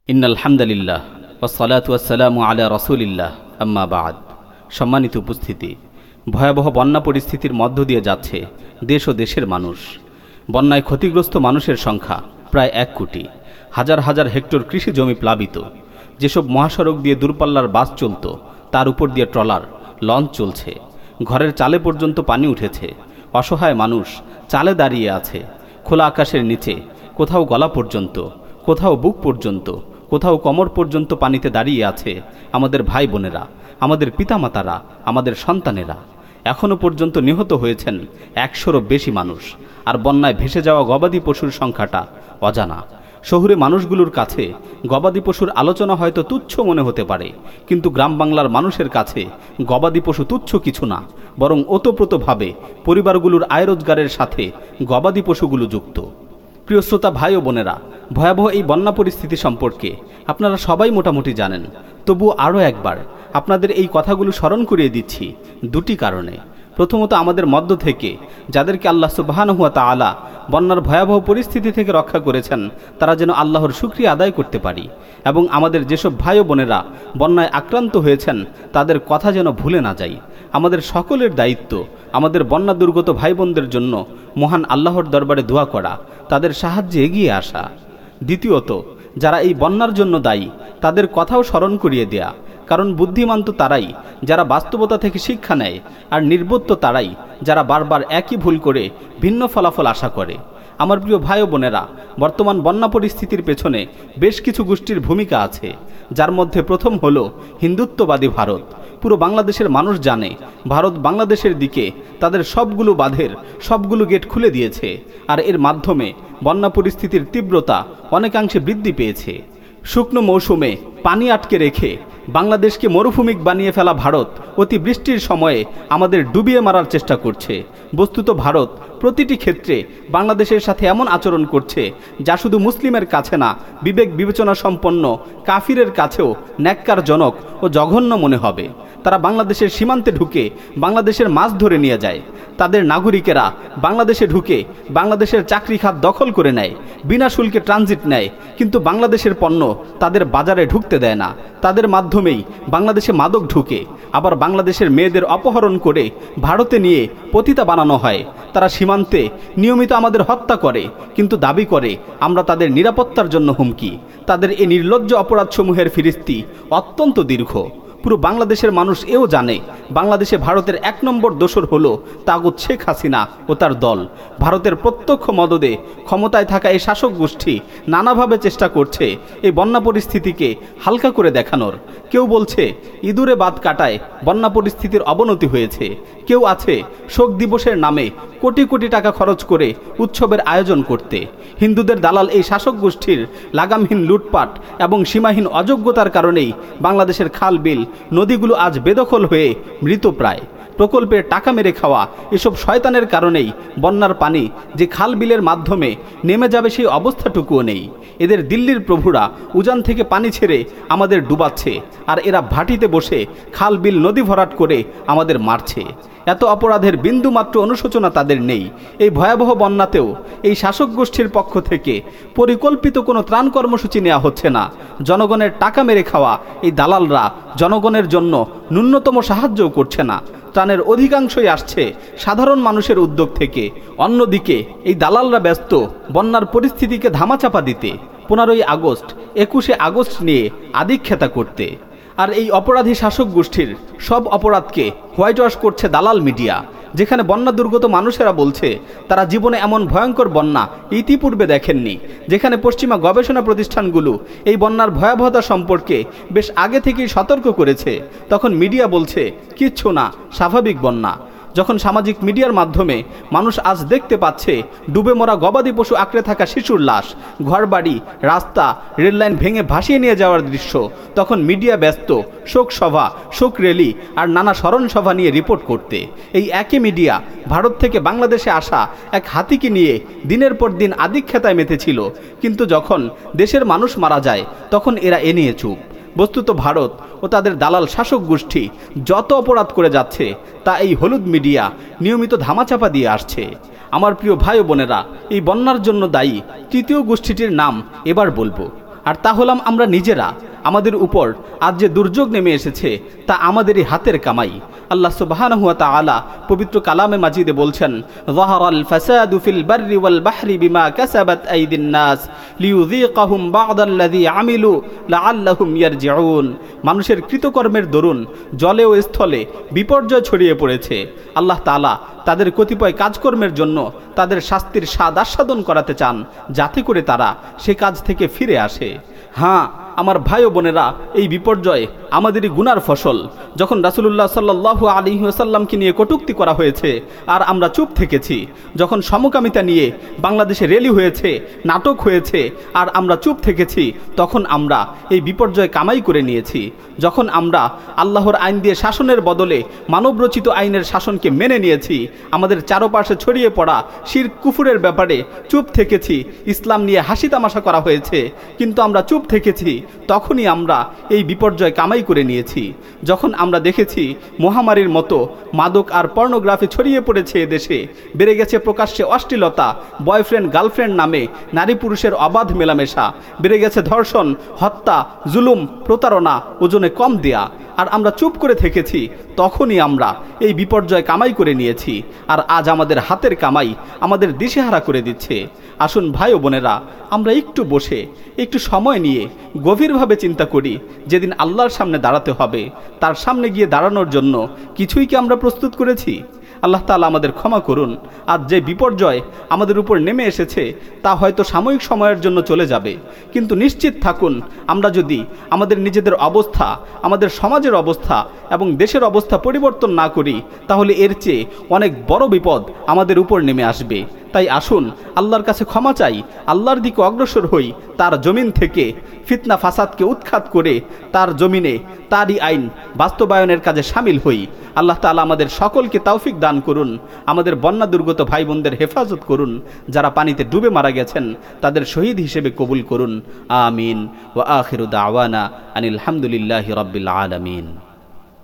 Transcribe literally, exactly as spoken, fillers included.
ইন্নাল হামদুলিল্লাহ ওয়াসসালাতু ওয়াসসালামু আলা রাসূলিল্লাহ আম্মা বা'দ। সম্মানিত উপস্থিতি, ভয়াবহ বন্যা পরিস্থিতির মধ্য দিয়ে যাচ্ছে দেশ ও দেশের মানুষ। বন্যায় ক্ষতিগ্রস্ত মানুষের সংখ্যা প্রায় এক কোটি। হাজার হাজার হেক্টর কৃষি জমি প্লাবিত। যেসব মহাসড়ক দিয়ে দূরপাল্লার বাস চলত তার উপর দিয়ে ট্রলার, লঞ্চ চলছে। ঘরের চালে পর্যন্ত পানি উঠেছে। অসহায় মানুষ চালে দাঁড়িয়ে আছে। খোলা আকাশের নিচে কোথাও গলা পর্যন্ত, কোথাও বুক পর্যন্ত, কোথাও কোমর পর্যন্ত পানিতে দাঁড়িয়ে আছে আমাদের ভাই বোনেরা, আমাদের পিতামাতারা, আমাদের সন্তানেরা। এখনও পর্যন্ত নিহত হয়েছেন একশোরও বেশি মানুষ। আর বন্যায় ভেসে যাওয়া গবাদি পশুর সংখ্যাটা অজানা। শহুরে মানুষগুলোর কাছে গবাদি পশুর আলোচনা হয়তো তুচ্ছ মনে হতে পারে, কিন্তু গ্রাম বাংলার মানুষের কাছে গবাদি পশু তুচ্ছ কিছু না, বরং ওতপ্রোতভাবে পরিবারগুলোর আয় রোজগারের সাথে গবাদি পশুগুলো যুক্ত। প্রিয় শ্রোতা ভাই ও বোনেরা, ভয়াবহ এই বন্যা পরিস্থিতি সম্পর্কে আপনারা সবাই মোটামুটি জানেন। তবুও আরও একবার আপনাদের এই কথাগুলো স্মরণ করিয়ে দিচ্ছি দুটি কারণে। প্রথমত, আমাদের মধ্য থেকে যাদেরকে আল্লাহ সুবহানাহু ওয়া তাআলা বন্যার ভয়াবহ পরিস্থিতি থেকে রক্ষা করেছেন, তারা যেন আল্লাহর শুকরিয়া আদায় করতে পারি, এবং আমাদের যেসব ভাই ও বোনেরা বন্যায় আক্রান্ত হয়েছেন তাদের কথা যেন ভুলে না যাই। আমাদের সকলের দায়িত্ব আমাদের বন্যা দুর্গত ভাই বোনদের জন্য মহান আল্লাহর দরবারে দোয়া করা, তাদের সাহায্যে এগিয়ে আসা। দ্বিতীয়ত, যারা এই বন্যার জন্য দায়ী তাদের কথাও স্মরণ করিয়ে দেয়া, কারণ বুদ্ধিমান তো তারাই যারা বাস্তবতা থেকে শিক্ষা নেয়, আর নির্বোধ তো তারাই যারা বারবার একই ভুল করে ভিন্ন ফলাফল আশা করে। আমার প্রিয় ভাই ও বোনেরা, বর্তমান বন্যা পরিস্থিতির পেছনে বেশ কিছু গোষ্ঠীর ভূমিকা আছে, যার মধ্যে প্রথম হলো হিন্দুত্ববাদী ভারত। পুরো বাংলাদেশের মানুষ জানে ভারত বাংলাদেশের দিকে তাদের সবগুলো বাঁধের সবগুলো গেট খুলে দিয়েছে, আর এর মাধ্যমে বন্যা পরিস্থিতির তীব্রতা অনেকাংশে বৃদ্ধি পেয়েছে। শুকনো মৌসুমে পানি আটকে রেখে বাংলাদেশকে মরুভূমিক বানিয়ে ফেলা ভারত অতিবৃষ্টির সময়ে আমাদের ডুবিয়ে মারার চেষ্টা করছে। বস্তুত ভারত প্রতিটি ক্ষেত্রে বাংলাদেশের সাথে এমন আচরণ করছে যা শুধু মুসলিমের কাছে না, বিবেক বিবেচনা সম্পন্ন কাফিরের কাছেও ন্যাক্কারজনক ও জঘন্য মনে হবে। তারা বাংলাদেশের সীমান্তে ঢুকে বাংলাদেশের মাছ ধরে নিয়ে যায়। তাদের নাগরিকেরা বাংলাদেশে ঢুকে বাংলাদেশের চাকরি খাত দখল করে নেয়, বিনা শুল্কে ট্রানজিট নেয়, কিন্তু বাংলাদেশের পণ্য তাদের বাজারে ঢুকতে দেয় না। তাদের মাধ্যমেই বাংলাদেশে মাদক ঢুকে, আবার বাংলাদেশের মেয়েদের অপহরণ করে ভারতে নিয়ে পতিতা বানানো হয়। তারা সীমান্তে নিয়মিত আমাদের হত্যা করে, কিন্তু দাবি করে আমরা তাদের নিরাপত্তার জন্য হুমকি। তাদের এই নির্লজ্জ অপরাধসমূহের ফিরিস্তি অত্যন্ত দীর্ঘ। পুরো বাংলাদেশের মানুষ এও জানে বাংলাদেশে ভারতের এক নম্বর দোসর হলো তাগুত শেখ হাসিনা ও তার দল। ভারতের প্রত্যক্ষ মদদে ক্ষমতায় থাকা এই শাসক গোষ্ঠী নানাভাবে চেষ্টা করছে এই বন্যা পরিস্থিতিকে হালকা করে দেখানোর। কেউ বলছে ইঁদুরে বাত কাটায় বন্যা পরিস্থিতির অবনতি হয়েছে। কেউ আছে শোক দিবসের নামে কোটি কোটি টাকা খরচ করে উৎসবের আয়োজন করতে। হিন্দুদের দালাল এই শাসক গোষ্ঠীর লাগামহীন লুটপাট এবং সীমাহীন অযোগ্যতার কারণেই বাংলাদেশের খাল বিল নদীগুলো আজ বেদখল হয়ে মৃতপ্রায়। প্রকল্পের টাকা মেরে খাওয়া এসব শয়তানের কারণেই বন্যার পানি যে খাল বিলের মাধ্যমে নেমে যাবে সেই অবস্থাটুকুও নেই। এদের দিল্লির প্রভুরা উজান থেকে পানি ছেড়ে আমাদের ডুবাচ্ছে, আর এরা ভাটিতে বসে খাল বিল নদী ভরাট করে আমাদের মারছে। এত অপরাধের বিন্দুমাত্র অনুশোচনা তাদের নেই। এই ভয়াবহ বন্যাতেও এই শাসক গোষ্ঠীর পক্ষ থেকে পরিকল্পিত কোনো ত্রাণ কর্মসূচি নেওয়া হচ্ছে না। জনগণের টাকা মেরে খাওয়া এই দালালরা জনগণের জন্য ন্যূনতম সাহায্যও করছে না। ত্রাণের অধিকাংশই আসছে সাধারণ মানুষের উদ্যোগ থেকে। অন্যদিকে এই দালালরা ব্যস্ত বন্যার পরিস্থিতিকে ধামাচাপা দিতে, পনেরোই আগস্ট, একুশে আগস্ট নিয়ে আদিক্ষেতা করতে। আর এই অপরাধী শাসক গোষ্ঠীর সব অপরাধকে হোয়াইট ওয়াশ করছে দালাল মিডিয়া, যেখানে বন্যা দুর্গত মানুষেরা বলছে তারা জীবনে এমন ভয়ঙ্কর বন্যা ইতিপূর্বে দেখেননি। যেখানে পশ্চিমা গবেষণা প্রতিষ্ঠানগুলো এই বন্যার ভয়াবহতা সম্পর্কে বেশ আগে থেকেই সতর্ক করেছে, তখন মিডিয়া বলছে কিচ্ছু না, স্বাভাবিক বন্যা। যখন সামাজিক মিডিয়ার মাধ্যমে মানুষ আজ দেখতে পাচ্ছে ডুবে মরা গবাদি পশু আঁকড়ে থাকা শিশুর লাশ, ঘরবাড়ি, রাস্তা, রেললাইন ভেঙে ভাসিয়ে নিয়ে যাওয়ার দৃশ্য, তখন মিডিয়া ব্যস্ত শোক সভা, শোক র্যালি আর নানা স্মরণ সভা নিয়ে রিপোর্ট করতে। এই একই মিডিয়া ভারত থেকে বাংলাদেশে আসা এক হাতিকে নিয়ে দিনের পর দিন আদিক্ষেতায় মেতেছিল, কিন্তু যখন দেশের মানুষ মারা যায় তখন এরা এ নিয়ে চুপ। বস্তুত ভারত ও তাদের দালাল শাসক গোষ্ঠী যত অপরাধ করে যাচ্ছে তা এই হলুদ মিডিয়া নিয়মিত ধামাচাপা দিয়ে আসছে। আমার প্রিয় ভাই ও বোনেরা, এই বন্যার জন্য দায়ী তৃতীয় গোষ্ঠীটির নাম এবার বলবো। আর তা হলাম আমরা নিজেরা। আমাদের উপর আজ যে দুর্যোগ নেমে এসেছে তা আমাদেরই হাতের কামাই। আল্লাহ সুবহানাহু ওয়া তাআলা পবিত্র কালামে মাজিদে বলছেন, যাহারাল ফাসাদু ফিল বাররি ওয়াল বাহরি বিমা কাসাবাত আইদিন নাস লিইউযীকাহুম বা'দাল্লাযী আমিলু লাআল্লাহুম ইয়ারজিউন। মানুষের কৃতকর্মের দরুন জলে ও স্থলে বিপর্যয় ছড়িয়ে পড়েছে। আল্লাহ তাআলা তাদের কতিপয় কাজকর্মের জন্য তাদের শাস্তির স্বাদ আস্বাদন করাতে চান, যাতে করে তারা সে কাজ থেকে ফিরে আসে। হ্যাঁ আমার ভাই ও বোনেরা, এই বিপর্যয় আমাদেরই গুনার ফসল। যখন রাসূলুল্লাহ সাল্লাল্লাহু আলাইহি ওয়াসাল্লামকে নিয়ে কটূক্তি করা হয়েছে আর আমরা চুপ থেকেছি, যখন সমকামিতা নিয়ে বাংলাদেশে র্যালি হয়েছে, নাটক হয়েছে আর আমরা চুপ থেকেছি, তখন আমরা এই বিপর্যয় কামাই করে নিয়েছি। যখন আমরা আল্লাহর আইন দিয়ে শাসনের বদলে মানবরচিত আইনের শাসনকে মেনে নিয়েছি, আমাদের চারপাশে ছড়িয়ে পড়া শিরক কুফুরের ব্যাপারে চুপ থেকেছি, ইসলাম নিয়ে হাসি তামাশা করা হয়েছে কিন্তু আমরা চুপ থেকেছি, তখনই আমরা এই বিপর্যয় কামাই করে নিয়েছি। যখন আমরা দেখেছি মহামারীর মতো মাদক আর পর্নোগ্রাফি ছড়িয়ে পড়েছে এদেশে, বেড়ে গেছে প্রকাশ্যে অশ্লীলতা, বয়ফ্রেন্ড গার্লফ্রেন্ড নামে নারী পুরুষের অবাধ মেলামেশা, বেড়ে গেছে ধর্ষণ, হত্যা, জুলুম, প্রতারণা, ওজনে কম দেয়া, আর আমরা চুপ করে থেকেছি, তখনই আমরা এই বিপর্যয় কামাই করে নিয়েছি। আর আজ আমাদের হাতের কামাই আমাদের দিশেহারা করে দিচ্ছে। আসুন ভাই ও বোনেরা, আমরা একটু বসে একটু সময় নিয়ে গভীরভাবে চিন্তা করি, যেদিন আল্লাহর সামনে দাঁড়াতে হবে তার সামনে গিয়ে দাঁড়ানোর জন্য কিছুই কি আমরা প্রস্তুত করেছি? আল্লাহ তাআলা আমাদের ক্ষমা করুন। আজ যে বিপর্যয় আমাদের উপর নেমে এসেছে তা হয়তো সাময়িক সময়ের জন্য চলে যাবে, কিন্তু নিশ্চিত থাকুন আমরা যদি আমাদের নিজেদের অবস্থা, আমাদের সমাজের অবস্থা এবং দেশের অবস্থা পরিবর্তন না করি, তাহলে এর চেয়ে অনেক বড় বিপদ আমাদের উপর নেমে আসবে। তাই আসুন আল্লাহর কাছে ক্ষমা চাই, আল্লাহর দিকে অগ্রসর হই, তার জমিন থেকে ফিতনা ফাসাদকে উৎখাত করে তার জমিনে তারই আইন বাস্তবায়নের কাজে সামিল হই। আল্লাহ তাআলা আমাদের সকলকে তৌফিক দান করুন, আমাদের বন্যা দুর্গত ভাই বোনদের হেফাজত করুন, যারা পানিতে ডুবে মারা গেছেন তাদের শহীদ হিসেবে কবুল করুন। আমিন। ওয়া আখিরু দাওয়ানা আনিল হামদুলিল্লাহি রাব্বিল আলামিন।